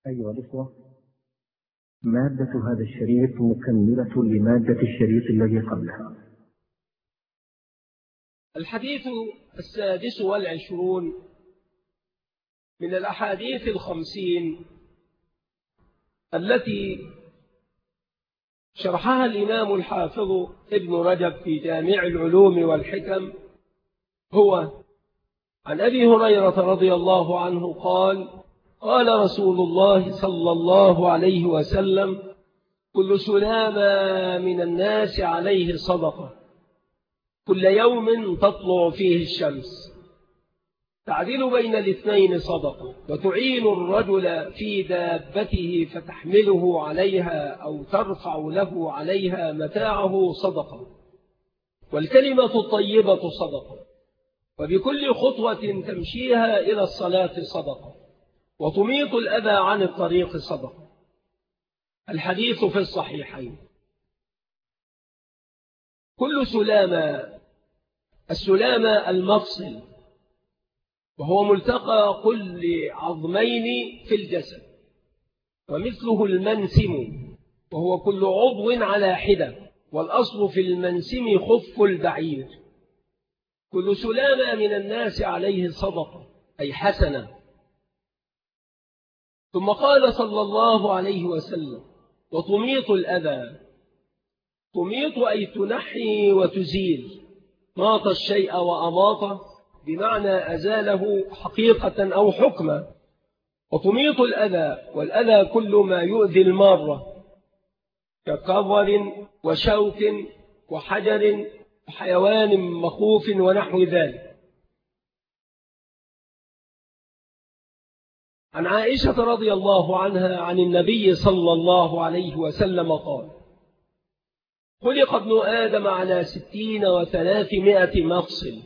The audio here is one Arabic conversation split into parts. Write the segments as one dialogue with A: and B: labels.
A: أيها الأخوة، مادة هذا الشريط مكملة لمادة الشريط الذي قبلها.
B: الحديث 26 من الأحاديث 50 التي شرحها الإمام الحافظ ابن رجب في جامع العلوم والحكم هو عن أبي هريرة رضي الله عنه قال: قال رسول الله صلى الله عليه وسلم: كل سلامة من الناس عليه صدقة، كل يوم تطلع فيه الشمس، تعدل بين الاثنين صدقة، وتعين الرجل في دابته فتحمله عليها أو ترفع له عليها متاعه صدقة، والكلمة الطيبة صدقة، وبكل خطوة تمشيها إلى الصلاة صدقة، وتميط الأذى عن الطريق صدقة. الحديث في الصحيحين. كل سلامة، السلامة المفصل، وهو ملتقى كل عظمين في الجسد، ومثله المنسم، وهو كل عضو على حدة، والأصل في المنسم خف البعير. كل سلامة من الناس عليه صدقة، أي حسنة. ثم قال صلى الله عليه وسلم: وتميط الأذى. تميط أي تنحي وتزيل، ماط الشيء وأماطه بمعنى أزاله حقيقة أو حكما. وتميط الأذى، والأذى كل ما يؤذي المارة كقبر وشوك وحجر وحيوان مخوف ونحو ذلك. عن عائشة رضي الله عنها عن النبي صلى الله عليه وسلم قال: خلق ابن آدم على 60 و300 مفصل،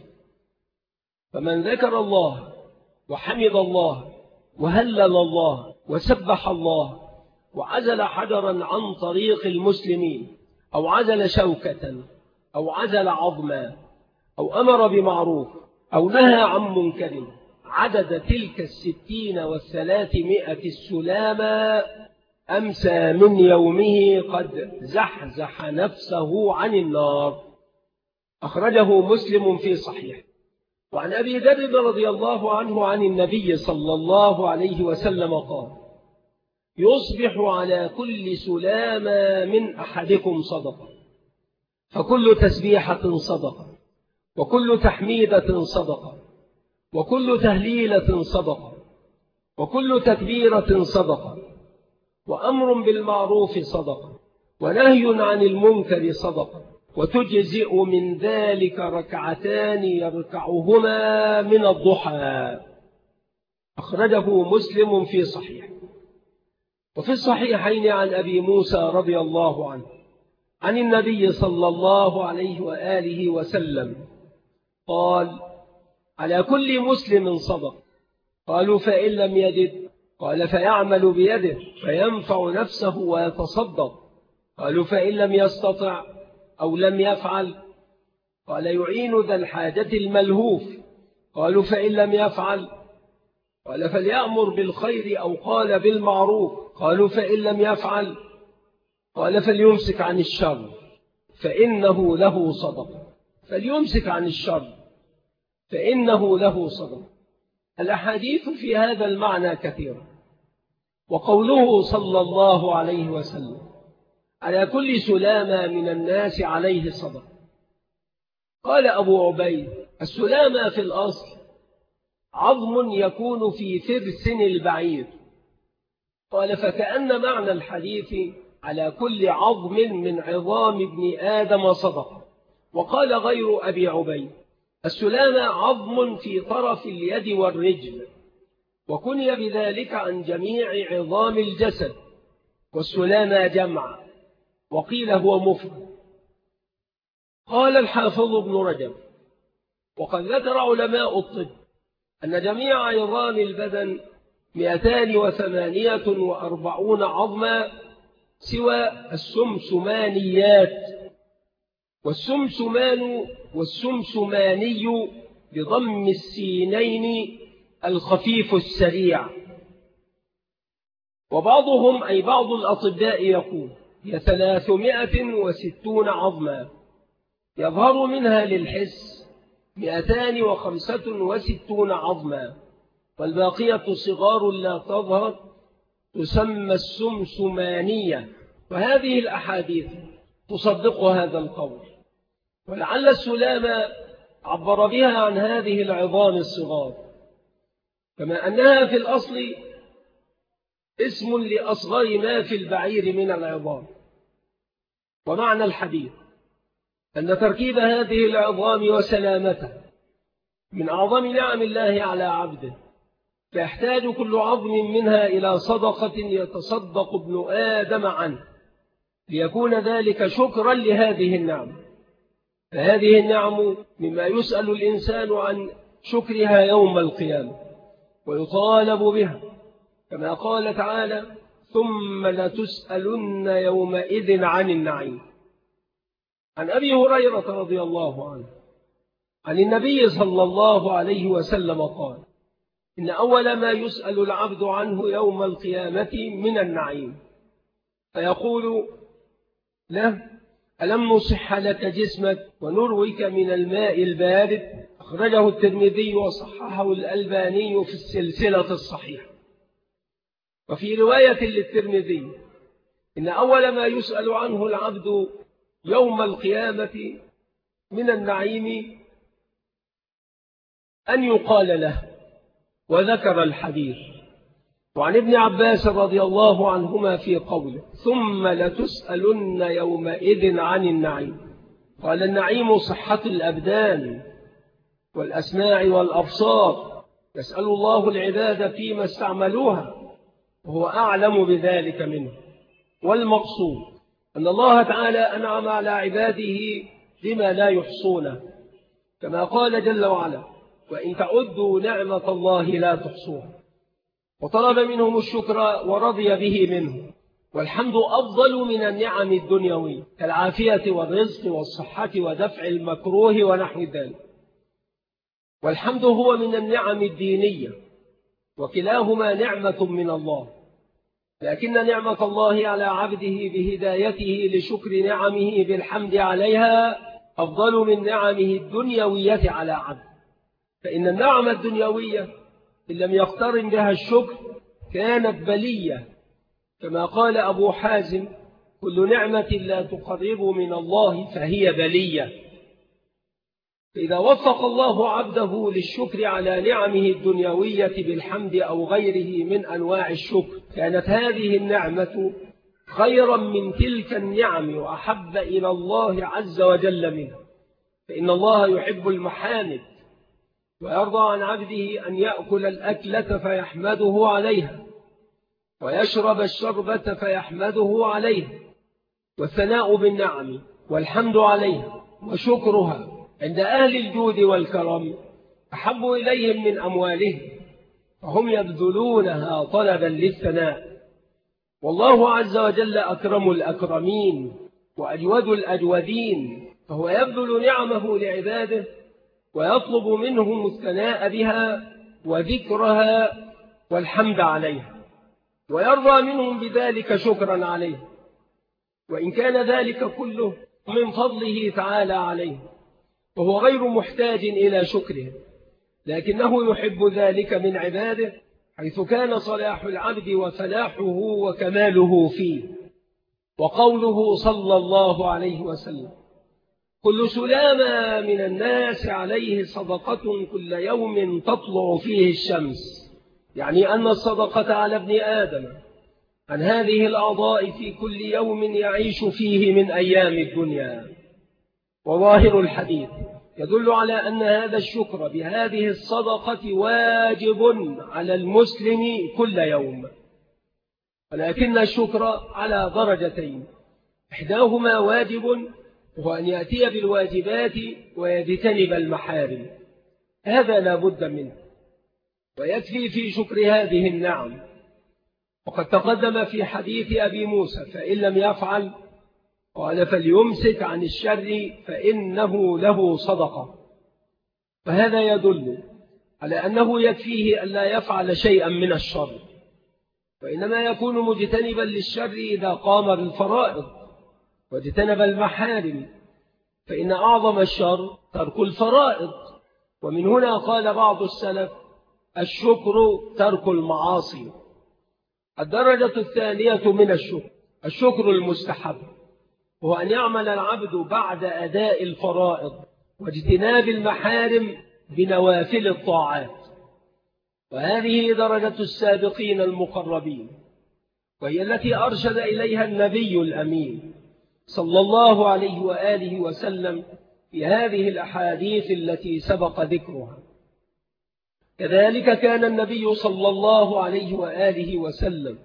B: فمن ذكر الله وحمد الله وهلل الله وسبح الله وعزل حجرا عن طريق المسلمين، أو عزل شوكة، أو عزل عظما، أو أمر بمعروف، أو نهى عن منكر، عدد تلك 60 و300 السلامة، أمسى من يومه قد زحزح نفسه عن النار. أخرجه مسلم في صحيح. وعن أبي ذر رضي الله عنه عن النبي صلى الله عليه وسلم قال: يصبح على كل سلامة من أحدكم صدقة، فكل تسبيحة صدقة، وكل تحميدة صدقة، وكل تهليلة صدقة، وكل تكبيرة صدقة، وأمر بالمعروف صدقة، ونهي عن المنكر صدقة، وتجزئ من ذلك ركعتان يركعهما من الضحى. أخرجه مسلم في صحيح. وفي الصحيحين عن أبي موسى رضي الله عنه عن النبي صلى الله عليه وآله وسلم قال: على كل مسلم صدق. قالوا: فإن لم يجد؟ قال: فيعمل بيده فينفع نفسه ويتصدق. قالوا: فإن لم يستطع أو لم يفعل؟ قال: يعين ذا الحاجة الملهوف. قالوا: فإن لم يفعل؟ قال: فليأمر بالخير أو قال بالمعروف. قالوا: فإن لم يفعل؟ قال: فليمسك عن الشر فإنه له صدقة. فليمسك عن الشر فإنه له صدقة. الأحاديث في هذا المعنى كثيرة. وقوله صلى الله عليه وسلم: على كل سلامة من الناس عليه صدقة. قال أبو عبيد: السلامة في الأصل عظم يكون في فرس البعير. قال: فكأن معنى الحديث على كل عظم من عظام ابن آدم صدقة. وقال غير أبي عبيد: السلامة عظم في طرف اليد والرجل، وكني بذلك عن جميع عظام الجسد، والسلامة جمع، وقيل هو مفرد. قال الحافظ ابن رجب: وقد ذكر علماء الطب أن جميع عظام البدن 248 عظما سوى السمسمانيات. والسمسمان والسمسماني بضم السينين الخفيف السريع. وبعضهم أي بعض الأطباء يقول هي 360 عظما يظهر منها للحس 265 عظما، والباقية صغار لا تظهر تسمى السمسمانية. وهذه الأحاديث تصدق هذا القول، ولعل السلامة عبر بها عن هذه العظام الصغار، كما أنها في الأصل اسم لأصغر ما في البعير من العظام. ومعنى الحديث أن تركيب هذه العظام وسلامتها من أعظم نعم الله على عبده، فيحتاج كل عظم منها إلى صدقة يتصدق ابن آدم عنه ليكون ذلك شكرا لهذه النعم. فهذه النعم مما يسأل الإنسان عن شكرها يوم القيامة ويطالب بها، كما قال تعالى ثم لتسألن يومئذ عن النعيم. عن أبي هريرة رضي الله عنه عن النبي صلى الله عليه وسلم قال إن أول ما يسأل العبد عنه يوم القيامة من النعيم، فيقول له ألم نصح لك جسمك ونروك من الماء البارد؟ أخرجه الترمذي وصححه الألباني في السلسلة الصحيحة. وفي رواية للترمذي إن أول ما يسأل عنه العبد يوم القيامة من النعيم أن يقال له، وذكر الحديث. وعن ابن عباس رضي الله عنهما في قوله ثم لتسألن يومئذ عن النعيم، قال النعيم صحة الأبدان والأسماع والأبصار، يسأل الله العباد فيما استعملوها وهو أعلم بذلك منه. والمقصود أن الله تعالى أنعم على عباده بما لا يحصونه، كما قال جل وعلا وإن تعدوا نعمة الله لا تحصوها، وطلب منهم الشكر ورضي به منه. والحمد أفضل من النعم الدنيوية كالعافية والرزق والصحة ودفع المكروه ونحو ذلك. والحمد هو من النعم الدينية، وكلاهما نعمة من الله، لكن نعمة الله على عبده بهدايته لشكر نعمه بالحمد عليها أفضل من نعمه الدنيوية على عبده. فإن النعمة الدنيوية إن لم يقترن بها الشكر كانت بلية، كما قال أبو حازم كل نعمة لا تقرب من الله فهي بلية. فإذا وفق الله عبده للشكر على نعمه الدنيوية بالحمد أو غيره من أنواع الشكر كانت هذه النعمة خيرا من تلك النعم وأحب إلى الله عز وجل منها. فإن الله يحب المحامد ويرضى عن عبده أن يأكل الأكلة فيحمده عليها، ويشرب الشربة فيحمده عليها. والثناء بالنعم والحمد عليها وشكرها عند أهل الجود والكرم أحب إليهم من أموالهم، فهم يبذلونها طلبا للثناء. والله عز وجل أكرم الأكرمين وأجود الأجودين، فهو يبذل نعمه لعباده ويطلب منهم الثناء بها وذكرها والحمد عليها، ويرضى منهم بذلك شكرا عليه، وإن كان ذلك كله من فضله تعالى عليه، وهو غير محتاج إلى شكره، لكنه يحب ذلك من عباده، حيث كان صلاح العبد وفلاحه وكماله فيه. وقوله صلى الله عليه وسلم كل سلامة من الناس عليه صدقة كل يوم تطلع فيه الشمس، يعني أن الصدقة على ابن آدم عن هذه الأعضاء في كل يوم يعيش فيه من أيام الدنيا. وظاهر الحديث يدل على أن هذا الشكر بهذه الصدقة واجب على المسلم كل يوم، ولكن الشكر على درجتين، إحداهما واجب وهو أن يأتي بالواجبات ويجتنب المحارم، هذا لا بد منه، ويكفي في شكر هذه النعم. وقد تقدم في حديث أبي موسى فإن لم يفعل قال فليمسك عن الشر فإنه له صدقة، فهذا يدل على أنه يكفيه أن لا يفعل شيئا من الشر، وإنما يكون مجتنبا للشر إذا قام بالفرائض واجتنب المحارم، فإن أعظم الشر ترك الفرائض. ومن هنا قال بعض السلف: الشكر ترك المعاصي. الدرجة الثانية من الشكر المستحب، هو أن يعمل العبد بعد أداء الفرائض واجتناب المحارم بنوافل الطاعات، وهذه درجة السابقين المقربين، وهي التي أرشد إليها النبي الأمين صلى الله عليه وآله وسلم في هذه الأحاديث التي سبق ذكرها. كذلك كان النبي صلى الله عليه وآله وسلم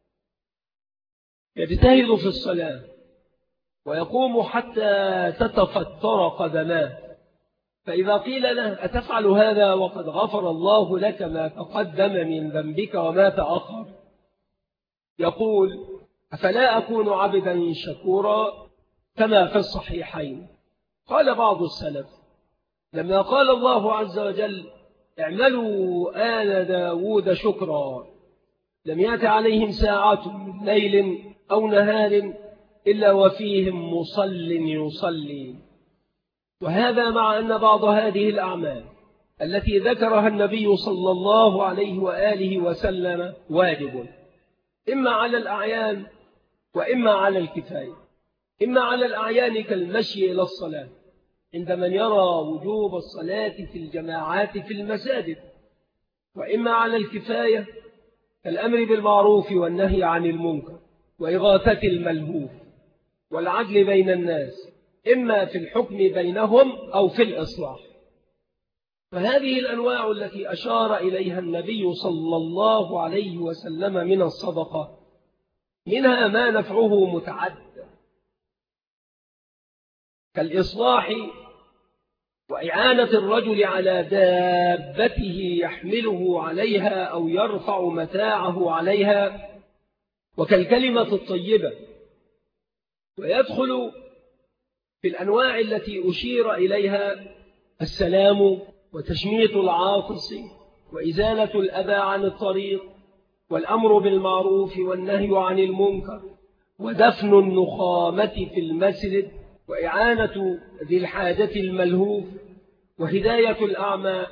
B: يجتهد في الصلاة ويقوم حتى تتفطر قدماه، فإذا قيل له: أتفعل هذا وقد غفر الله لك ما تقدم من ذنبك وما تأخر؟ يقول: أفلا أكون عبدا شكورا كما في الصحيحين. قال بعض السلف: لما قال الله عز وجل: اعملوا آل داود شكرا، لم يأت عليهم ساعة من ليل أو نهار إلا وفيهم مصل يصلي. وهذا مع أن بعض هذه الأعمال التي ذكرها النبي صلى الله عليه وآله وسلم واجب، إما على الأعيان وإما على الكفاية. إما على الأعيان كالمشي إلى الصلاة عند من يرى وجوب الصلاة في الجماعات في المساجد، وإما على الكفاية كالأمر بالمعروف والنهي عن المنكر وإغاثة الملهوف والعدل بين الناس، إما في الحكم بينهم أو في الإصلاح. فهذه الأنواع التي أشار إليها النبي صلى الله عليه وسلم من الصدقة منها ما نفعه متعدد، كالإصلاح وإعانة الرجل على دابته يحمله عليها أو يرفع متاعه عليها، وكالكلمة الطيبة. ويدخل في الأنواع التي أشير إليها السلام وتشميت العاطس وإزالة الأذى عن الطريق والأمر بالمعروف والنهي عن المنكر ودفن النخامة في المسجد وإعانة ذي الحاجة الملهوف وهداية الأعمى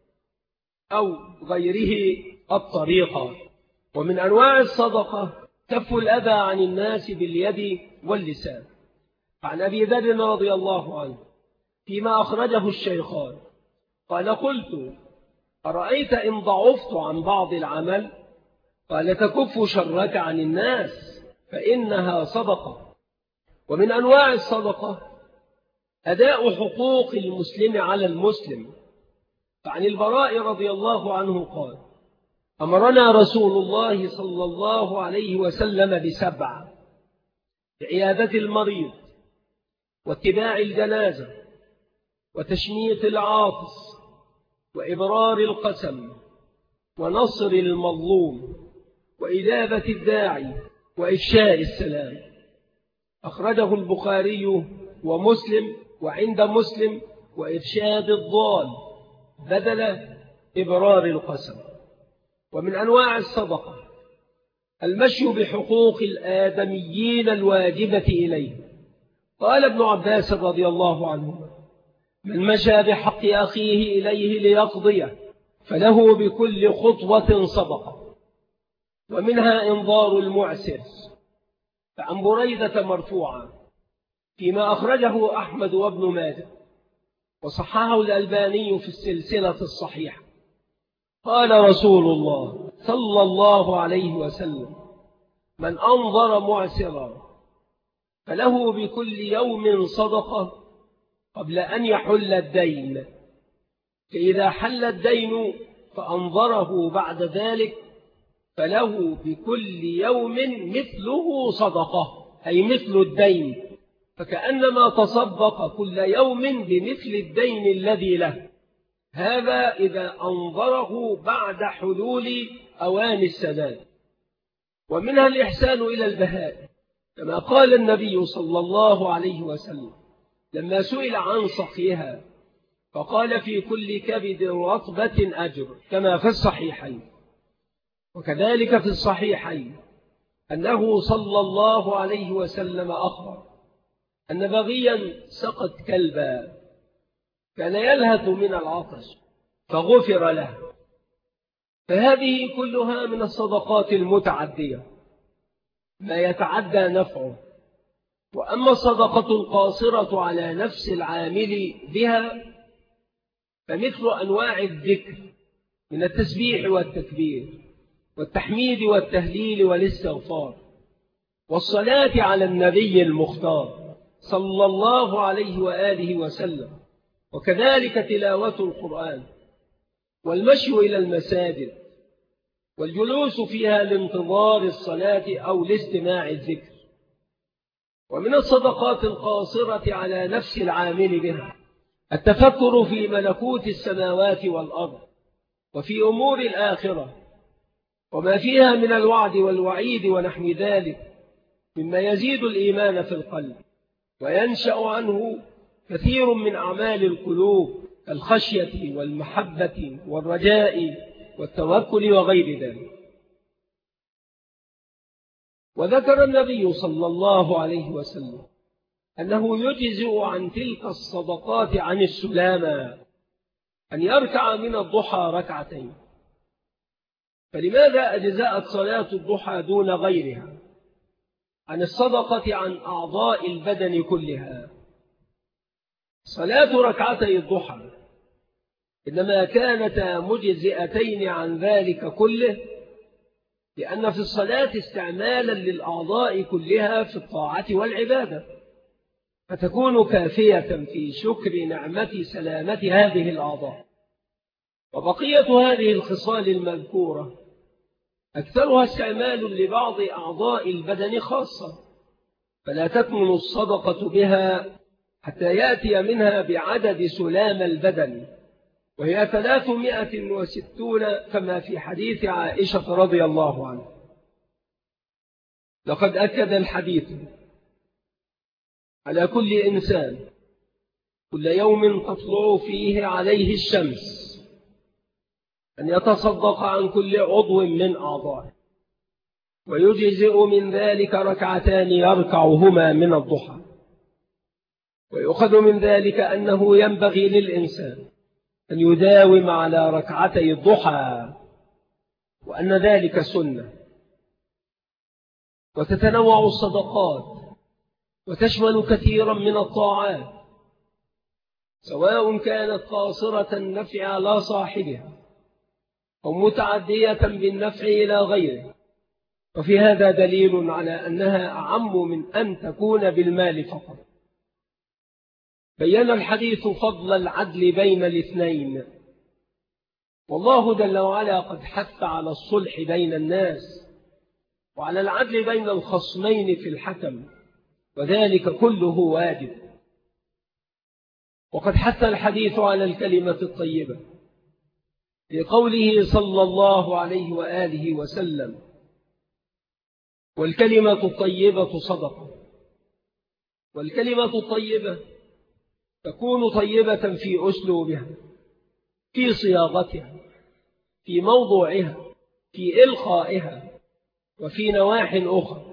B: أو غيره الطريقة. ومن أنواع الصدقة كف الأذى عن الناس باليد واللسان. عن أبي ذر رضي الله عنه فيما أخرجه الشيخان قال: قلت: أرأيت إن ضعفت عن بعض العمل؟ قال: تكف شرك عن الناس فإنها صدقة. ومن أنواع الصدقة أداء حقوق المسلم على المسلم. فعن البراء رضي الله عنه قال: أمرنا رسول الله صلى الله عليه وسلم ب7: بعيادة المريض واتباع الجنازة وتشميت العاطس وإبرار القسم ونصر المظلوم وإجابة الداعي وإفشاء السلام. أخرجه البخاري ومسلم، وعند مسلم: وإرشاد الضال بدل إبرار القسم. ومن أنواع الصدقة المشي بحقوق الآدميين الواجبة إليه. قال ابن عباس رضي الله عنهما: من مشى بحق أخيه إليه ليقضيه فله بكل خطوة صدقة. ومنها إنظار المعسر. فعن بريدة مرفوعا فيما أخرجه أحمد وابن ماجه وصححه الألباني في السلسلة الصحيحة قال رسول الله صلى الله عليه وسلم: من أنظر معسرا فله بكل يوم صدقة قبل أن يحل الدين، فإذا حل الدين فأنظره بعد ذلك فله بكل يوم مثله صدقة، أي مثل الدين، فكأنما تصدق كل يوم بمثل الدين الذي له. هذا إذا أنظره بعد حلول أوان السداد. ومنها الإحسان إلى البهائم، كما قال النبي صلى الله عليه وسلم لما سئل عن سقيها فقال: في كل كبد رطبة أجر، كما في الصحيحين. وكذلك في الصحيحين أنه صلى الله عليه وسلم أخبر أن بغيا سقط كلبا كان يلهث من العطش فغفر له. فهذه كلها من الصدقات المتعدية ما يتعدى نفعه. وأما الصدقة القاصرة على نفس العامل بها فمثل أنواع الذكر من التسبيح والتكبير والتحميد والتهليل والاستغفار والصلاة على النبي المختار صلى الله عليه وآله وسلم، وكذلك تلاوة القرآن والمشي إلى المساجد والجلوس فيها لانتظار الصلاة أو لاستماع الذكر. ومن الصدقات القاصرة على نفس العامل بها التفكر في ملكوت السماوات والأرض وفي أمور الآخرة وما فيها من الوعد والوعيد ونحو ذلك مما يزيد الإيمان في القلب وينشأ عنه كثير من أعمال القلوب الخشية والمحبة والرجاء والتوكل وغير ذلك. وذكر النبي صلى الله عليه وسلم أنه يجزئ عن تلك الصدقات عن السلامة أن يركع من الضحى ركعتين. فلماذا أجزأت صلاة الضحى دون غيرها عن الصدقة عن أعضاء البدن كلها؟ صلاة ركعتي الضحى إنما كانتا مجزئتين عن ذلك كله لأن في الصلاة استعمالا للأعضاء كلها في الطاعة والعبادة، فتكون كافية في شكر نعمة سلامة هذه الأعضاء. وبقية هذه الخصال المذكورة أكثرها استعمال لبعض أعضاء البدن خاصة، فلا تكمن الصدقة بها حتى يأتي منها بعدد سلام البدن، وهي 360 كما في حديث عائشة رضي الله عنها. لقد أكد الحديث على كل إنسان كل يوم تطلع فيه عليه الشمس أن يتصدق عن كل عضو من أعضائه، ويجزئ من ذلك ركعتان يركعهما من الضحى. ويؤخذ من ذلك أنه ينبغي للإنسان أن يداوم على ركعتي الضحى، وأن ذلك سنة. وتتنوع الصدقات وتشمل كثيرا من الطاعات، سواء كانت قاصرة النفع على صاحبها أو متعدية بالنفع إلى غيره. وفي هذا دليل على أنها أعم من أن تكون بالمال فقط. بيّن الحديث فضل العدل بين الاثنين، والله جل وعلا قد حث على الصلح بين الناس وعلى العدل بين الخصمين في الحكم، وذلك كله واجب. وقد حث الحديث على الكلمة الطيبة لقوله صلى الله عليه وآله وسلم: والكلمة الطيبة صدقة. والكلمة الطيبة تكون طيبة في أسلوبها، في صياغتها، في موضوعها، في إلقائها، وفي نواح أخرى.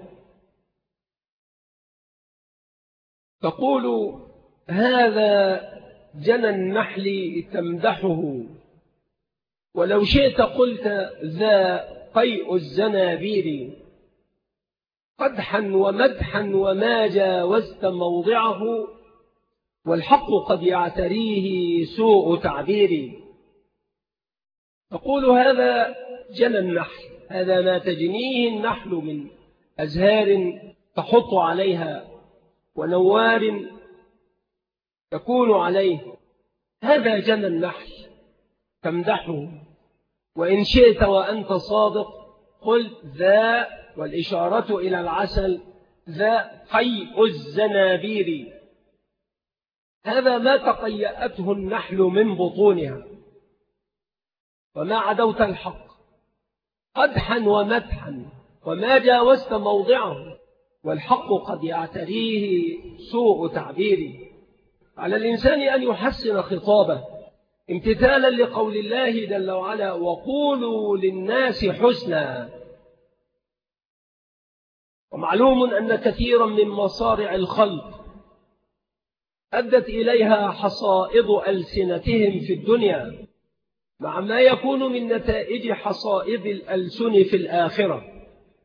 B: تقول: هذا جنى النحل تمدحه، ولو شئت قلت ذا قيء الزنابير، قدحا ومدحا وما جاوزت موضعه، والحق قد يعتريه سوء تعبير. تقول: هذا جنى النحل، هذا ما تجنيه النحل من أزهار تحط عليها ونوار تكون عليه، هذا جنى النحل تمدحه. وإن شئت وأنت صادق قلت ذا، والإشارة إلى العسل، ذا قيء الزنابير، هذا ما تقيأته النحل من بطونها، وما عدوت الحق قدحا ومدحا وما جاوزت موضعه، والحق قد يعتريه سوء تعبيره. على الإنسان أن يحسن خطابه امتثالا لقول الله جل وعلا: وقولوا للناس حسنا. ومعلوم أن كثيرا من مصارع الخلق أدت إليها حصائد ألسنتهم في الدنيا، مع ما يكون من نتائج حصائد الألسن في الآخرة.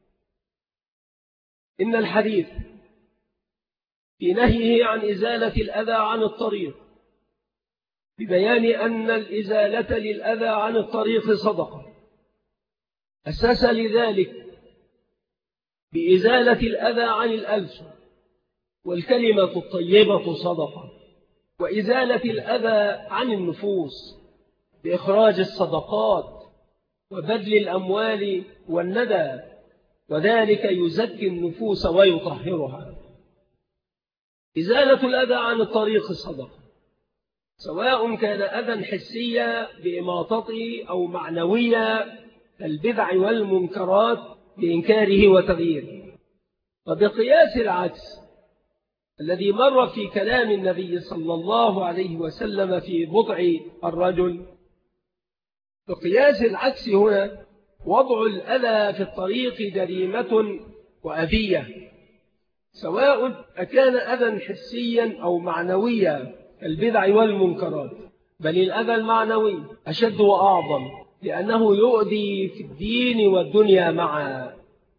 B: إن الحديث في نهيه عن إزالة الأذى عن الطريق ببيان أن الإزالة للأذى عن الطريق صدقة، أساس لذلك بإزالة الأذى عن الألسن، والكلمة الطيبة صدقة، وإزالة الأذى عن النفوس بإخراج الصدقات وبذل الأموال والندى، وذلك يزكي النفوس ويطهرها. إزالة الأذى عن الطريق صدقة، سواء كان أذى حسيا بإماطته أو معنويا كالبدع والمنكرات بإنكاره وتغييره. وبقياس العكس الذي مر في كلام النبي صلى الله عليه وسلم في بضع الرجل، بقياس العكس هنا وضع الأذى في الطريق جريمة وأذية، سواء أكان أذى حسيا أو معنويا كالبدع والمنكرات، بل الأذى المعنوي أشد وأعظم، لأنه يؤذي في الدين والدنيا معا.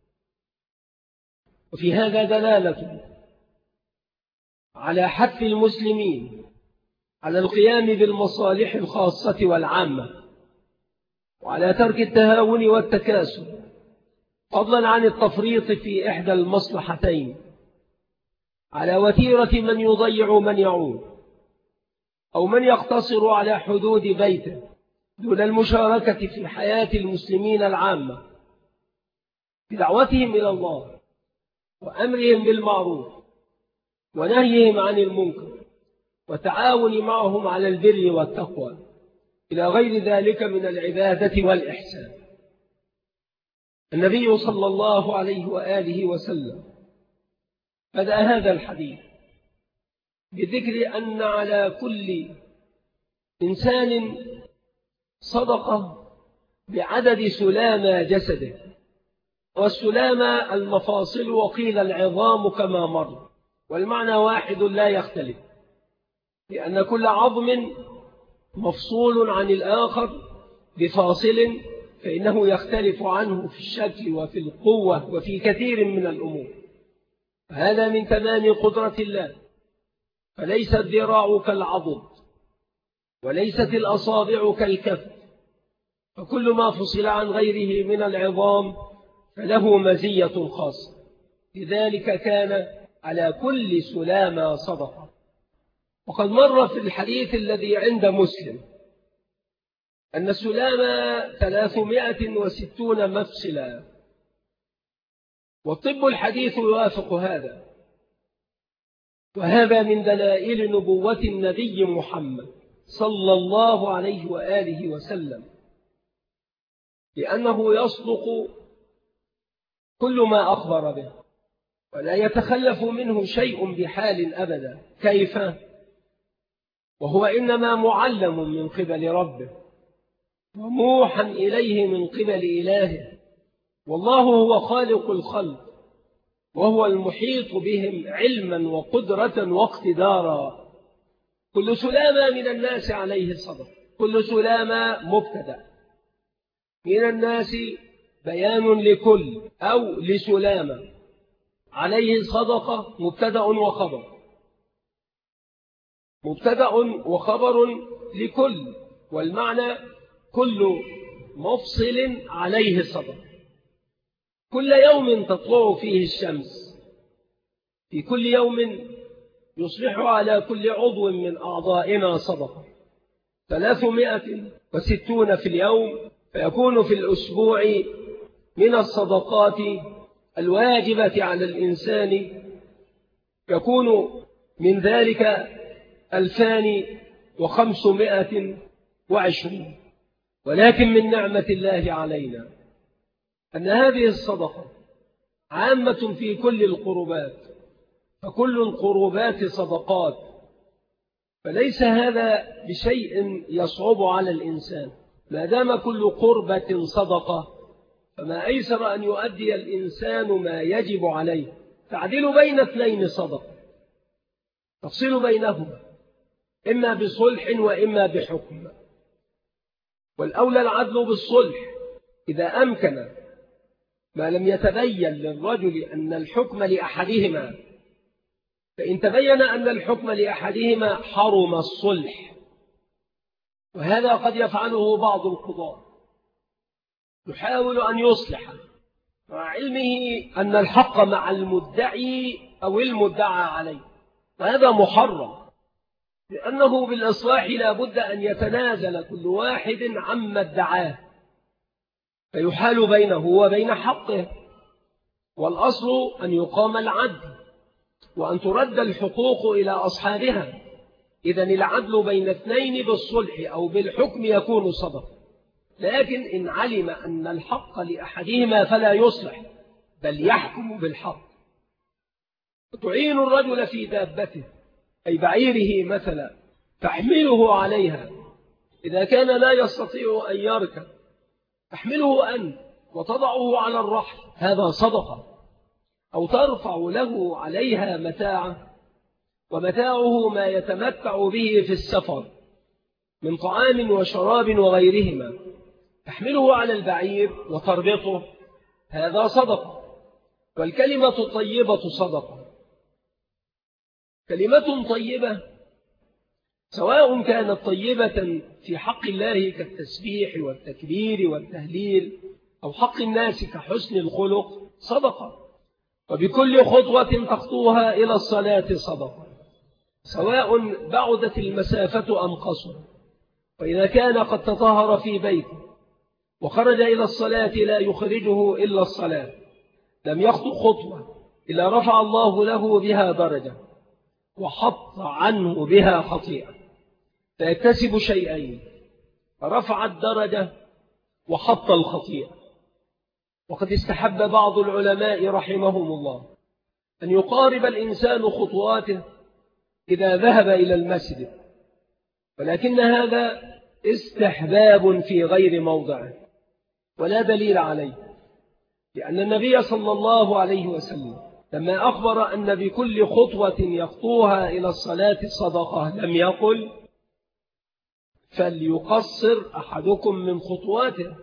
B: وفي هذا دلالة على حث المسلمين على القيام بالمصالح الخاصة والعامة، وعلى ترك التهاون والتكاسل، فضلا عن التفريط في إحدى المصلحتين على وتيرة من يضيع من يعود، أو من يقتصر على حدود بيته دون المشاركة في حياة المسلمين العامة بدعوتهم إلى الله وأمرهم بالمعروف ونهيهم عن المنكر وتعاون معهم على البر والتقوى إلى غير ذلك من العبادة والإحسان. النبي صلى الله عليه وآله وسلم بدأ هذا الحديث بذكر أن على كل إنسان صدقة بعدد سلامة جسده، والسلامة المفاصل وقيل العظام كما مر، والمعنى واحد لا يختلف، لأن كل عظم مفصول عن الآخر بفاصل، فإنه يختلف عنه في الشكل وفي القوة وفي كثير من الأمور. هذا من تمام قدرة الله، فليس الذراع كالعضد وليست الأصابع كالكف، فكل ما فصل عن غيره من العظام فله مزية خاصة، لذلك كان على كل سلامة صدقة. وقد مر في الحديث الذي عند مسلم أن السلامة 360 مفصلا، والطب الحديث يوافق هذا، وهذا من دلائل نبوة النبي محمد صلى الله عليه وآله وسلم، لأنه يصدق كل ما أخبر به ولا يتخلف منه شيء بحال أبدا. كيف؟ وهو إنما معلم من قبل ربه وموحى إليه من قبل إلهه، والله هو خالق الخلق وهو المحيط بهم علما وقدرة واقتدارا. كل سلامة من الناس عليه صدق، كل سلامة مبتدأ من الناس بيان لكل أو لسلامة عليه صدقة مبتدأ وخبر، مبتدأ وخبر لكل، والمعنى كل مفصل عليه صدقة. كل يوم تطلع فيه الشمس، في كل يوم يصبح على كل عضو من أعضائنا صدقة، 360 في اليوم، فيكون في الأسبوع من الصدقات الواجبة على الإنسان يكون من ذلك 2520. ولكن من نعمة الله علينا أن هذه الصدقة عامة في كل القربات، فكل القربات صدقات، فليس هذا بشيء يصعب على الإنسان، ما دام كل قربة صدقة فما أيسر أن يؤدي الإنسان ما يجب عليه. تعديل بين اثنين صدقة، تفصيل بينهما إما بصلح وإما بحكم، والأولى العدل بالصلح إذا أمكن، ما لم يتبين للرجل أن الحكم لأحدهما، فإن تبين أن الحكم لأحدهما حرم الصلح. وهذا قد يفعله بعض القضاة، يحاول أن يصلح مع علمه أن الحق مع المدعي أو المدعى عليه، وهذا محرم، لأنه بالإصلاح لا بد أن يتنازل كل واحد عما ادعاه فيحال بينه وبين حقه. والأصل أن يقام العدل وأن ترد الحقوق إلى أصحابها. إذن العدل بين اثنين بالصلح أو بالحكم يكون صدقة. لكن إن علم أن الحق لأحدهما فلا يصلح بل يحكم بالحق. تعين الرجل في دابته أي بعيره مثلا تحمله عليها، إذا كان لا يستطيع أن يركب تحمله أنت وتضعه على الرحل، هذا صدقة. أو ترفع له عليها متاعه، ومتاعه ما يتمتع به في السفر من طعام وشراب وغيرهما، تحمله على البعير وتربطه، هذا صدقة. والكلمة الطيبة صدقة. كلمة طيبة سواء كانت طيبة في حق الله كالتسبيح والتكبير والتهليل، أو حق الناس كحسن الخلق، صدقة. وبكل خطوة تخطوها إلى الصلاة صدقة، سواء بعدت المسافة أم قصر. وإذا كان قد تطهر في بيته وخرج إلى الصلاة لا يخرجه إلا الصلاة، لم يخطو خطوة إلا رفع الله له بها درجة وحط عنه بها خطيئة، فيكتسب شيئين: رفع الدرجة وحط الخطيئة. وقد استحب بعض العلماء رحمهم الله أن يقارب الإنسان خطواته إذا ذهب إلى المسجد، ولكن هذا استحباب في غير موضعه ولا دليل عليه، لأن النبي صلى الله عليه وسلم لما أخبر أن بكل خطوة يخطوها إلى الصلاة صدقة لم يقل فليقصر أحدكم من خطواته،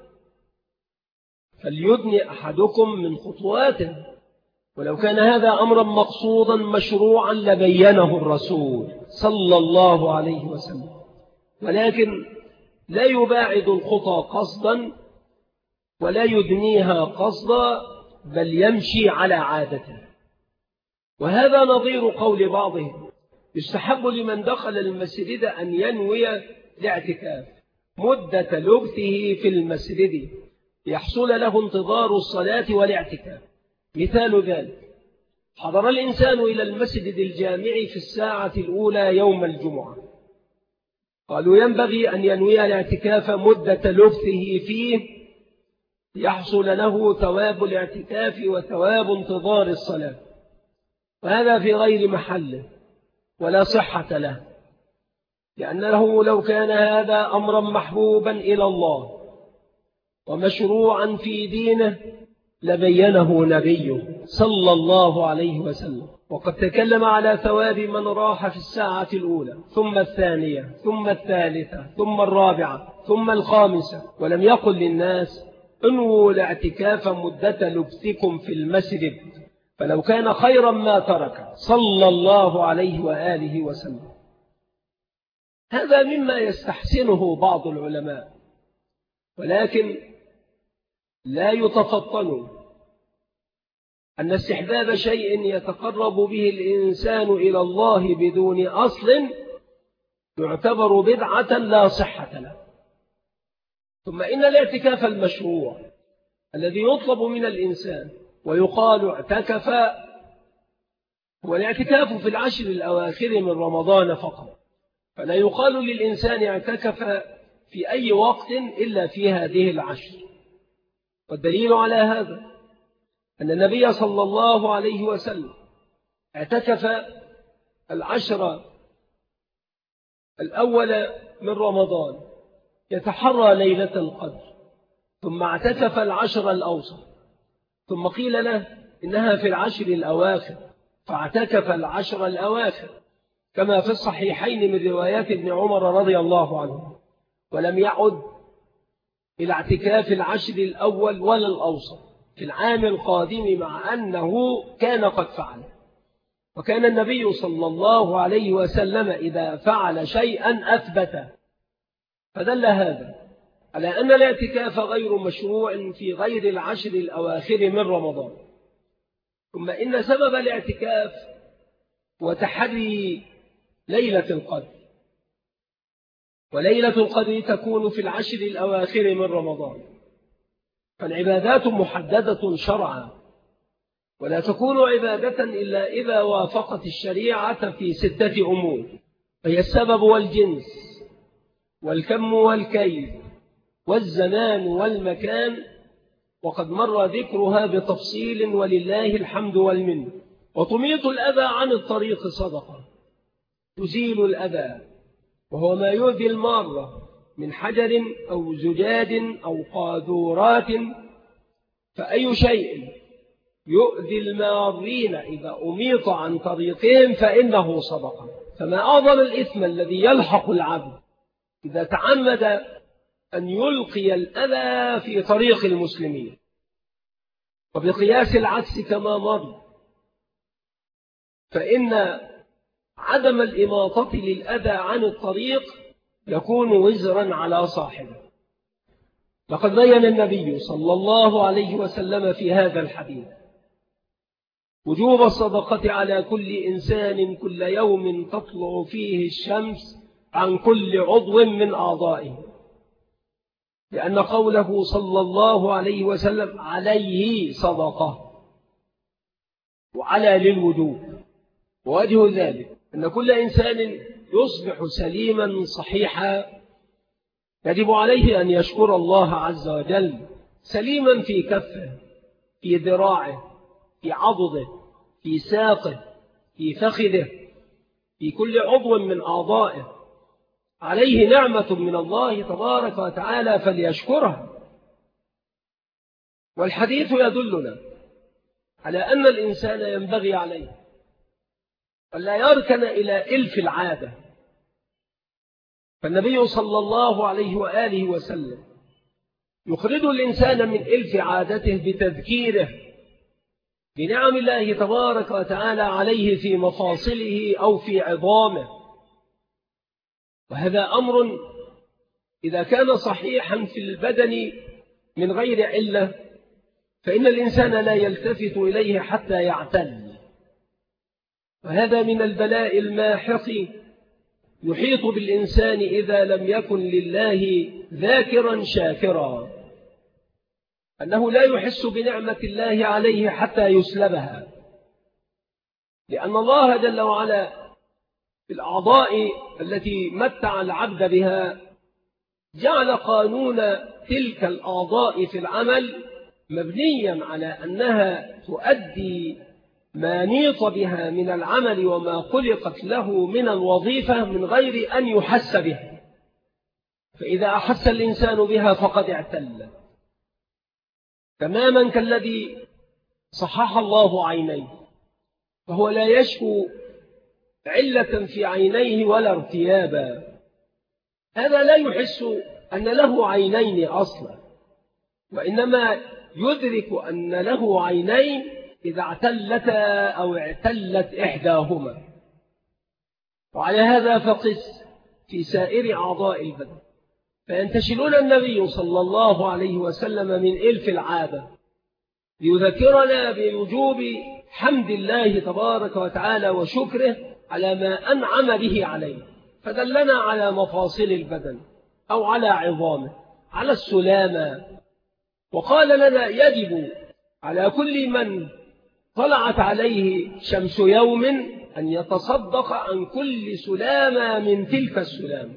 B: فليدني أحدكم من خطواته. ولو كان هذا أمرا مقصودا مشروعا لبينه الرسول صلى الله عليه وسلم، ولكن لا يباعد الخطى قصدا ولا يدنيها قصدا، بل يمشي على عادته. وهذا نظير قول بعضهم: يستحب لمن دخل المسجد أن ينوي الاعتكاف مدة لبثه في المسجد يحصل له انتظار الصلاة والاعتكاف. مثال ذلك: حضر الإنسان إلى المسجد الجامع في الساعة الأولى يوم الجمعة، قالوا ينبغي أن ينوي الاعتكاف مدة لبثه فيه يحصل له ثواب الاعتكاف وثواب انتظار الصلاة، وهذا في غير محله ولا صحة له، لأنه لو كان هذا أمرا محبوبا إلى الله ومشروعا في دينه لبينه نبيه صلى الله عليه وسلم. وقد تكلم على ثواب من راح في الساعة الأولى ثم الثانية ثم الثالثة ثم الرابعة ثم الخامسة، ولم يقل للناس انووا الاعتكاف مدة لبثكم في المسجد، فلو كان خيرا ما ترك صلى الله عليه وآله وسلم. هذا مما يستحسنه بعض العلماء، ولكن لا يتفطنوا أن استحباب شيء يتقرب به الإنسان إلى الله بدون أصل يعتبر بدعة لا صحة له. ثم إن الاعتكاف المشروع الذي يطلب من الإنسان ويقال اعتكف هو الاعتكاف في العشر الأواخر من رمضان فقط، فلا يقال للإنسان اعتكف في أي وقت إلا في هذه العشر. والدليل على هذا أن النبي صلى الله عليه وسلم اعتكف العشر الأول من رمضان يتحرى ليلة القدر، ثم اعتكف العشر الأوسط، ثم قيل له إنها في العشر الأواخر فاعتكف العشر الأواخر كما في الصحيحين من روايات ابن عمر رضي الله عنه، ولم يعد إلى اعتكاف العشر الأول ولا الأوسط في العام القادم، مع أنه كان قد فعل. وكان النبي صلى الله عليه وسلم إذا فعل شيئا أثبته، فدل هذا على أن الاعتكاف غير مشروع في غير العشر الأواخر من رمضان. ثم إن سبب الاعتكاف هو تحري ليلة القدر، وليلة القدر تكون في العشر الأواخر من رمضان، فالعبادات محددة شرعا، ولا تكون عبادة إلا إذا وافقت الشريعة في 6 أمور، هي السبب والجنس والكم والكيف والزمان والمكان، وقد مر ذكرها بتفصيل ولله الحمد والمنه. وتميط الأذى عن الطريق صدقة، تزيل الأذى وهو ما يؤذي المارة من حجر أو زجاج أو قاذورات، فأي شيء يؤذي المارين إذا أميط عن طريقهم فإنه صدقة. فما أعظم الإثم الذي يلحق العبد إذا تعمد أن يلقي الأذى في طريق المسلمين. وبقياس العكس كما مر، فإن عدم الإماطة للأذى عن الطريق يكون وزرا على صاحبه. لقد بين النبي صلى الله عليه وسلم في هذا الحديث وجوب الصدقة على كل إنسان كل يوم تطلع فيه الشمس عن كل عضو من أعضائه، لأن قوله صلى الله عليه وسلم عليه صدقة وعلى للوجوب. ووجه ذلك أن كل إنسان يصبح سليما صحيحا يجب عليه أن يشكر الله عز وجل، سليما في كفه، في ذراعه، في عضده، في ساقه، في فخذه، في كل عضو من أعضائه، عليه نعمة من الله تبارك وتعالى فليشكرها. والحديث يدلنا على أن الإنسان ينبغي عليه ألا يركن إلى إلف العادة، فالنبي صلى الله عليه وآله وسلم يخرج الإنسان من إلف عادته بتذكيره بنعم الله تبارك وتعالى عليه في مفاصله أو في عظامه. وهذا أمر إذا كان صحيحا في البدن من غير علة فإن الإنسان لا يلتفت إليه حتى يعتل، وهذا من البلاء الماحق يحيط بالإنسان إذا لم يكن لله ذاكرا شاكرا، أنه لا يحس بنعمة الله عليه حتى يسلبها، لأن الله جل وعلا في الأعضاء التي متع العبد بها جعل قانون تلك الأعضاء في العمل مبنيا على أنها تؤدي ما نيط بها من العمل وما خلقت له من الوظيفة من غير أن يحس بها، فإذا أحس الإنسان بها فقد اعتل، تماما كالذي صحح الله عينيه فهو لا يشكو علة في عينيه ولا ارتيابا، هذا لا يحس أن له عينين أصلا، وإنما يدرك أن له عينين إذا اعتلتا أو اعتلت إحداهما. وعلى هذا فقس في سائر أعضاء البدن، فينتشلون النبي صلى الله عليه وسلم من إلف العادة ليذكرنا بوجوب حمد الله تبارك وتعالى وشكره على ما أنعم به عليه، فدلنا على مفاصل البدن أو على عظامه، على السلامة، وقال لنا يجب على كل من طلعت عليه شمس يوم أن يتصدق عن كل سلامة من تلك السلامة،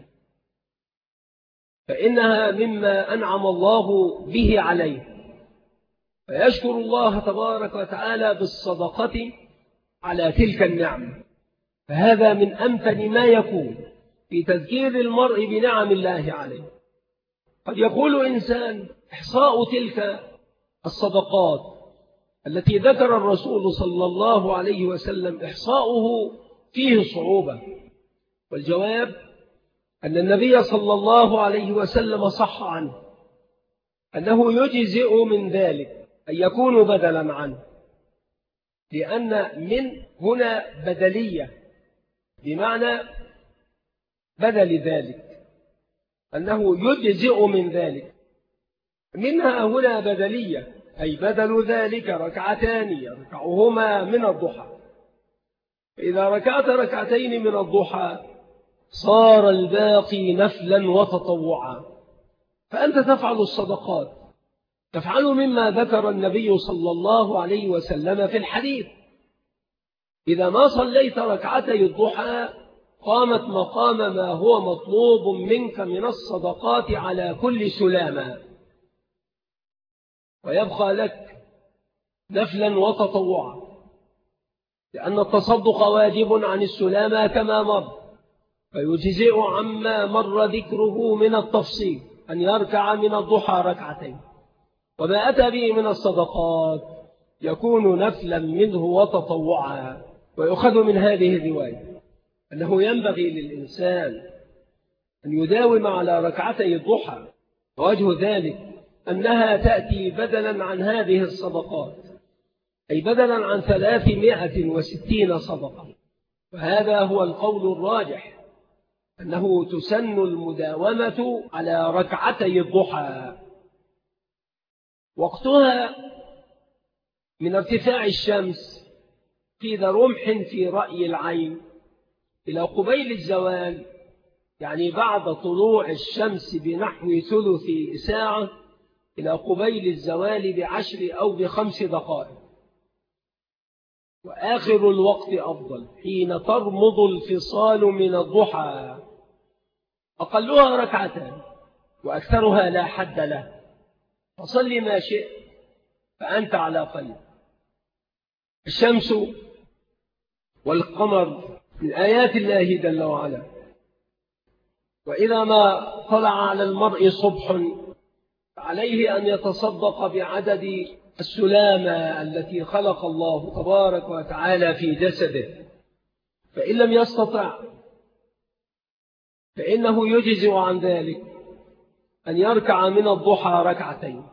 B: فإنها مما أنعم الله به عليه، فيشكر الله تبارك وتعالى بالصدقة على تلك النعمة. فهذا من أمثل ما يكون في تذكير المرء بنعم الله عليه. قد يقول إنسان: إحصاء تلك الصدقات التي ذكر الرسول صلى الله عليه وسلم إحصاؤه فيه صعوبة. والجواب أن النبي صلى الله عليه وسلم صح عنه أنه يجزئ من ذلك أن يكون بدلا عنه، لأن من هنا بدلية بمعنى بدل ذلك، أنه يجزئ من ذلك. منها هنا بدلية، أي بدل ذلك ركعتان يركعهما من الضحى. فإذا ركعت ركعتين من الضحى صار الباقي نفلا وتطوعا، فأنت تفعل الصدقات، تفعل مما ذكر النبي صلى الله عليه وسلم في الحديث: إذا ما صليت ركعتي الضحى قامت مقام ما هو مطلوب منك من الصدقات على كل سلامة، ويبقى لك نفلا وتطوعا، لأن التصدق واجب عن السلامة كما مر، فيجزئ عما مر ذكره من التفصيل أن يركع من الضحى ركعتين، وما أتى به من الصدقات يكون نفلا منه وتطوعا. ويؤخذ من هذه الرواية أنه ينبغي للإنسان أن يداوم على ركعتي الضحى، ووجه ذلك أنها تأتي بدلا عن هذه الصدقات، أي بدلا عن 360 صدقة. وهذا هو القول الراجح، أنه تسن المداومة على ركعتي الضحى. وقتها من ارتفاع الشمس قيل رمح في رأي العين إلى قبيل الزوال، يعني بعد طلوع الشمس بنحو ثلث ساعة إلى قبيل الزوال ب10 أو ب5 دقائق. وآخر الوقت أفضل حين ترمض الفصال من الضحى، أقلها ركعتان وأكثرها لا حد له، فصل ما شئت فأنت على قلب. الشمس والقمر من آيات الله جل وعلا، وإذا ما طلع على المرء صبح عليه أن يتصدق بعدد السلامة التي خلق الله تبارك وتعالى في جسده، فإن لم يستطع فإنه يجزئ عن ذلك أن يركع من الضحى ركعتين،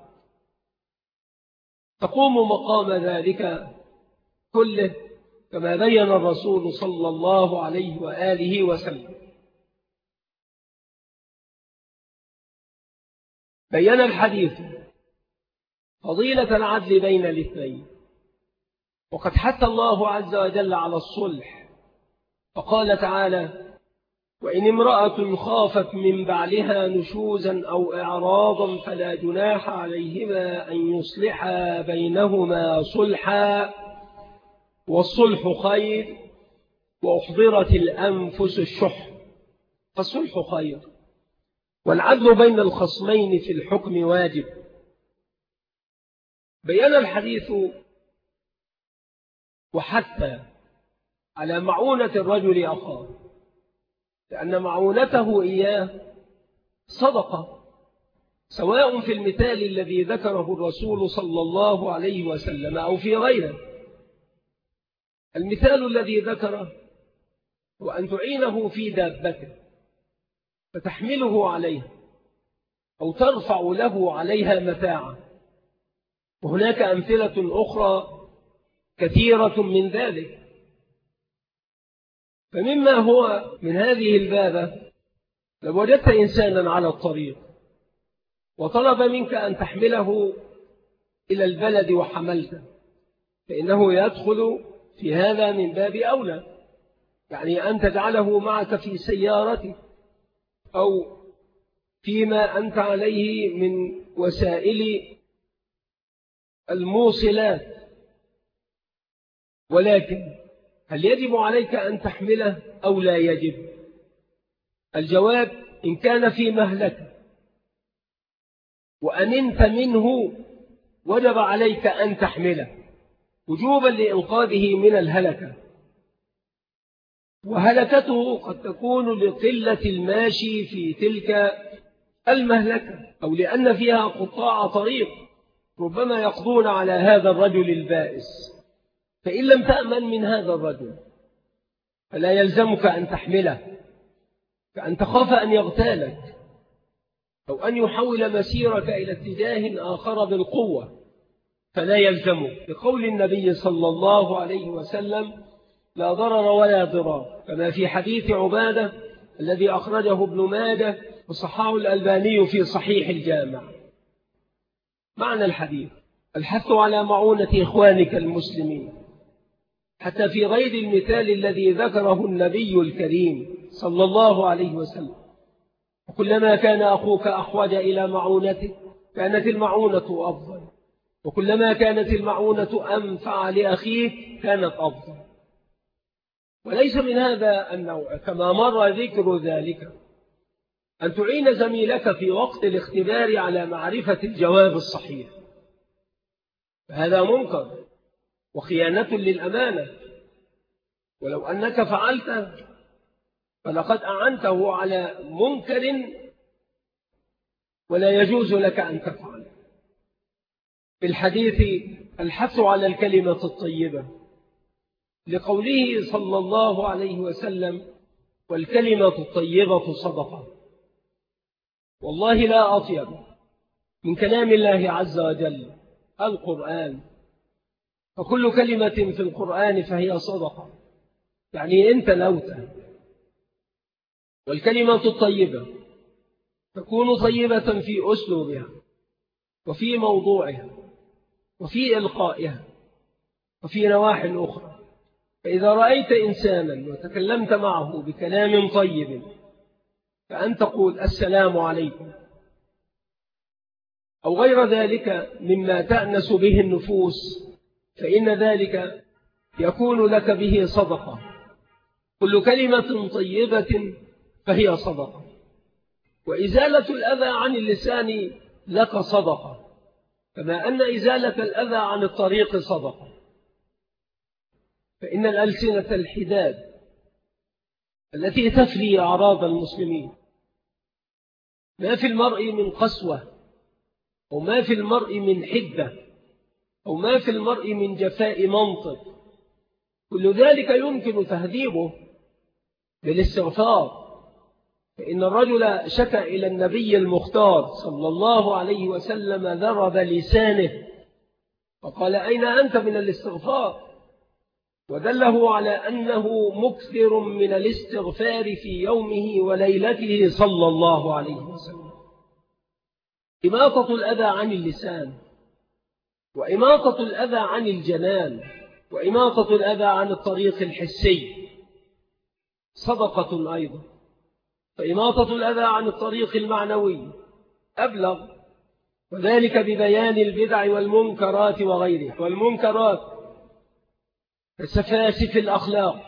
B: تقوم مقام ذلك كله كما بين الرسول صلى الله عليه وآله وسلم. بين الحديث فضيلة العدل بين الاثنين، وقد حث الله عز وجل على الصلح، فقال تعالى: وإن امرأة خافت من بعلها نشوزا أو إعراضا فلا جناح عليهما أن يصلحا بينهما صلحا والصلح خير وأحضرت الأنفس الشح، فالصلح خير، والعدل بين الخصمين في الحكم واجب. بيان الحديث وحتى على معونة الرجل أخاه، لأن معونته إياه صدقة، سواء في المثال الذي ذكره الرسول صلى الله عليه وسلم أو في غيره. المثال الذي ذكره هو أن تعينه في دابته فتحمله عليها أو ترفع له عليها متاعا، وهناك أمثلة أخرى كثيرة من ذلك. فمما هو من هذه البابة، لو وجدت إنسانا على الطريق وطلب منك أن تحمله إلى البلد وحملته، فإنه يدخل في هذا من باب أولى، يعني أن تجعله معك في سيارتك أو فيما أنت عليه من وسائل الموصلات. ولكن هل يجب عليك أن تحمله أو لا يجب؟ الجواب: إن كان في مهلك وأمنت منه وجب عليك أن تحمله وجوبا لإنقاذه من الهلكة. وهلكته قد تكون لقلة الماشي في تلك المهلكة، أو لأن فيها قطاع طريق ربما يقضون على هذا الرجل البائس. فإن لم تأمن من هذا الرجل فلا يلزمك أن تحمله، كأن تخاف أن يغتالك أو أن يحول مسيرك إلى اتجاه آخر بالقوة، فلا يلزمك، لقول النبي صلى الله عليه وسلم: لا ضرر ولا ضرار، كما في حديث عبادة الذي أخرجه ابن ماجه وصححه الألباني في صحيح الجامع. معنى الحديث: الحث على معونة إخوانك المسلمين، حتى في غير المثال الذي ذكره النبي الكريم صلى الله عليه وسلم. وكلما كان أخوك أحوج إلى معونتك كانت المعونة أفضل، وكلما كانت المعونة أنفع لأخيك كانت أفضل. وليس من هذا النوع كما مر ذكر ذلك أن تعين زميلك في وقت الاختبار على معرفة الجواب الصحيح، فهذا منكر وخيانة للأمانة، ولو أنك فعلت فلقد أعنته على منكر ولا يجوز لك أن تفعل. في الحديث الحث على الكلمة الطيبة، لقوله صلى الله عليه وسلم: والكلمة الطيبة صدقة. والله لا أطيب من كلام الله عز وجل القرآن، فكل كلمة في القرآن فهي صدقة، يعني أنت لوته. والكلمة الطيبة تكون طيبة في أسلوبها وفي موضوعها وفي إلقائها وفي نواحي أخرى. فإذا رأيت إنسانا وتكلمت معه بكلام طيب فأن تقول: السلام عليكم، أو غير ذلك مما تأنس به النفوس، فإن ذلك يكون لك به صدقة. كل كلمة طيبة فهي صدقة. وإزالة الأذى عن اللسان لك صدقة، كما أن إزالة الأذى عن الطريق صدقة. فإن الألسنة الحداد التي تفلي أعراض المسلمين، ما في المرء من قسوة، أو ما في المرء من حدة، أو ما في المرء من جفاء منطق، كل ذلك يمكن تهذيبه بالاستغفار. فإن الرجل شكى إلى النبي المختار صلى الله عليه وسلم ذرب لسانه، فقال: أين أنت من الاستغفار؟ ودله على أنه مكثر من الاستغفار في يومه وليلته صلى الله عليه وسلم. إماطة الأذى عن اللسان، وإماطة الأذى عن الجنان، وإماطة الأذى عن الطريق الحسي صدقة أيضا. فإماطة الأذى عن الطريق المعنوي أبلغ، وذلك ببيان البدع والمنكرات وغيرها. والمنكرات كسفاسف الأخلاق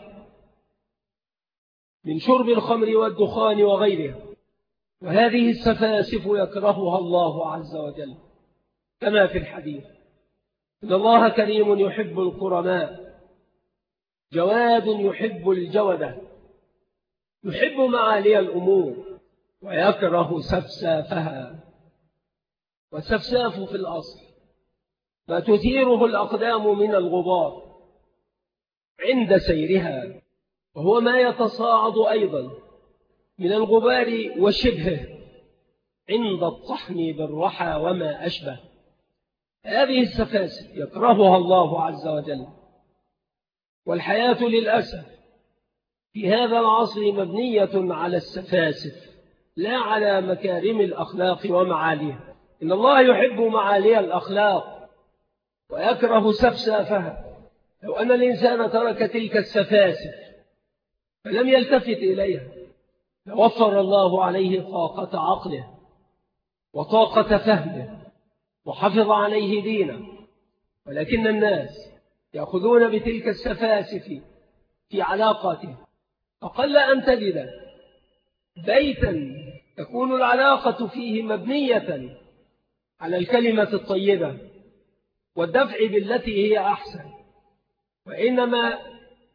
B: من شرب الخمر والدخان وغيرها، وهذه السفاسف يكرهها الله عز وجل، كما في الحديث: إن الله كريم يحب الكرماء، جواد يحب الجودة، يحب معالي الأمور ويكره سفسافها. والسفساف في الأصل ما تثيره الأقدام من الغبار عند سيرها، وهو ما يتصاعد أيضا من الغبار وشبهه عند الطحن بالرحى وما أشبه. هذه السفاسف يكرهها الله عز وجل. والحياة للأسف في هذا العصر مبنية على السفاسف لا على مكارم الأخلاق ومعاليها. إن الله يحب معالي الأخلاق ويكره سفسافها. لو أن الإنسان ترك تلك السفاسف فلم يلتفت إليها لوفر الله عليه طاقة عقله وطاقة فهمه وحفظ عليه دينه. ولكن الناس يأخذون بتلك السفاسف في علاقاته. أقل أن تجد بيتا تكون العلاقة فيه مبنية على الكلمة الطيبة والدفع بالتي هي أحسن، وإنما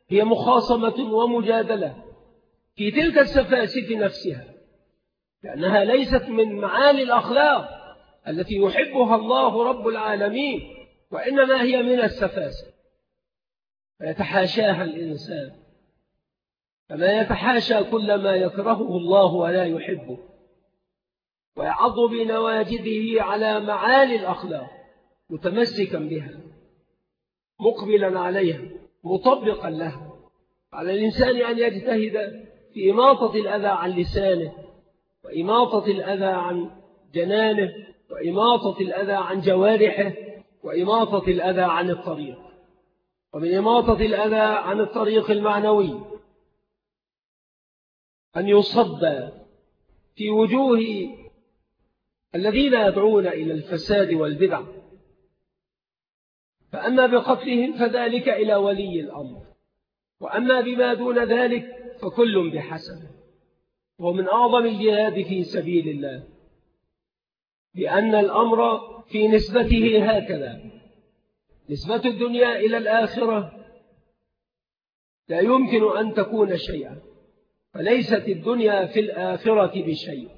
B: هي مخاصمة ومجادلة في تلك السفاسف نفسها، لأنها ليست من معالي الأخلاق التي يحبها الله رب العالمين، وإنما هي من السفاسف، فيتحاشاها الإنسان كما يتحاشى كل ما يكرهه الله ولا يحبه، ويعض بنواجذه على معالي الأخلاق متمسكا بها مقبلا عليها مطبقا لها. على الإنسان أن يجتهد في إماطة الأذى عن لسانه، وإماطة الأذى عن جنانه، وإماطة الأذى عن جوارحه، وإماطة الأذى عن الطريق. ومن إماطة الأذى عن الطريق المعنوي أن يصب في وجوه الذين يدعون إلى الفساد والبدع، فأما بقتلهم فذلك إلى ولي الأمر، وأما بما دون ذلك فكل بحسبه. ومن أعظم الجهاد في سبيل الله بأن الأمر في نسبته هكذا: نسبة الدنيا إلى الآخرة لا يمكن أن تكون شيئا، فليست الدنيا في الآخرة بشيء.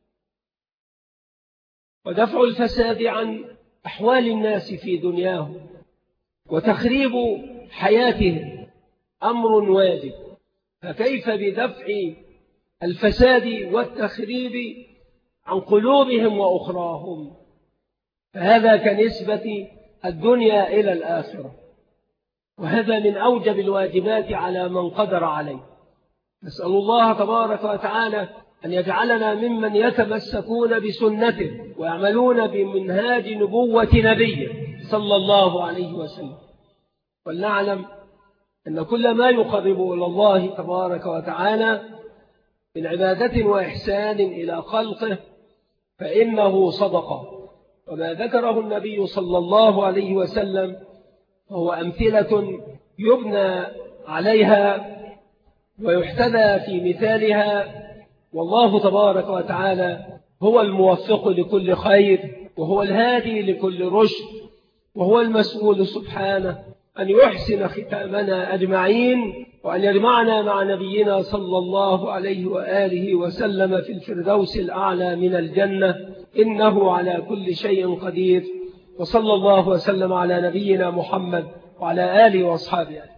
B: ودفع الفساد عن أحوال الناس في دنياهم وتخريب حياتهم أمر واجب، فكيف بدفع الفساد والتخريب عن قلوبهم وأخراهم؟ فهذا كنسبة الدنيا إلى الآخرة، وهذا من أوجب الواجبات على من قدر عليه. نسأل الله تبارك وتعالى أن يجعلنا ممن يتمسكون بسنته ويعملون بمنهاج نبوة نبيه صلى الله عليه وسلم. ولنعلم أن كل ما يقرب إلى الله تبارك وتعالى من عبادة وإحسان إلى خلقه فإنه صدقة، وما ذكره النبي صلى الله عليه وسلم هو أمثلة يبنى عليها ويحتذى في مثالها. والله تبارك وتعالى هو الموفق لكل خير، وهو الهادي لكل رشد، وهو المسؤول سبحانه أن يحسن ختامنا أجمعين، وأن يجمعنا مع نبينا صلى الله عليه وآله وسلم في الفردوس الأعلى من الجنة، إنه على كل شيء قدير. وصلى الله وسلم على نبينا محمد وعلى آله وأصحابه.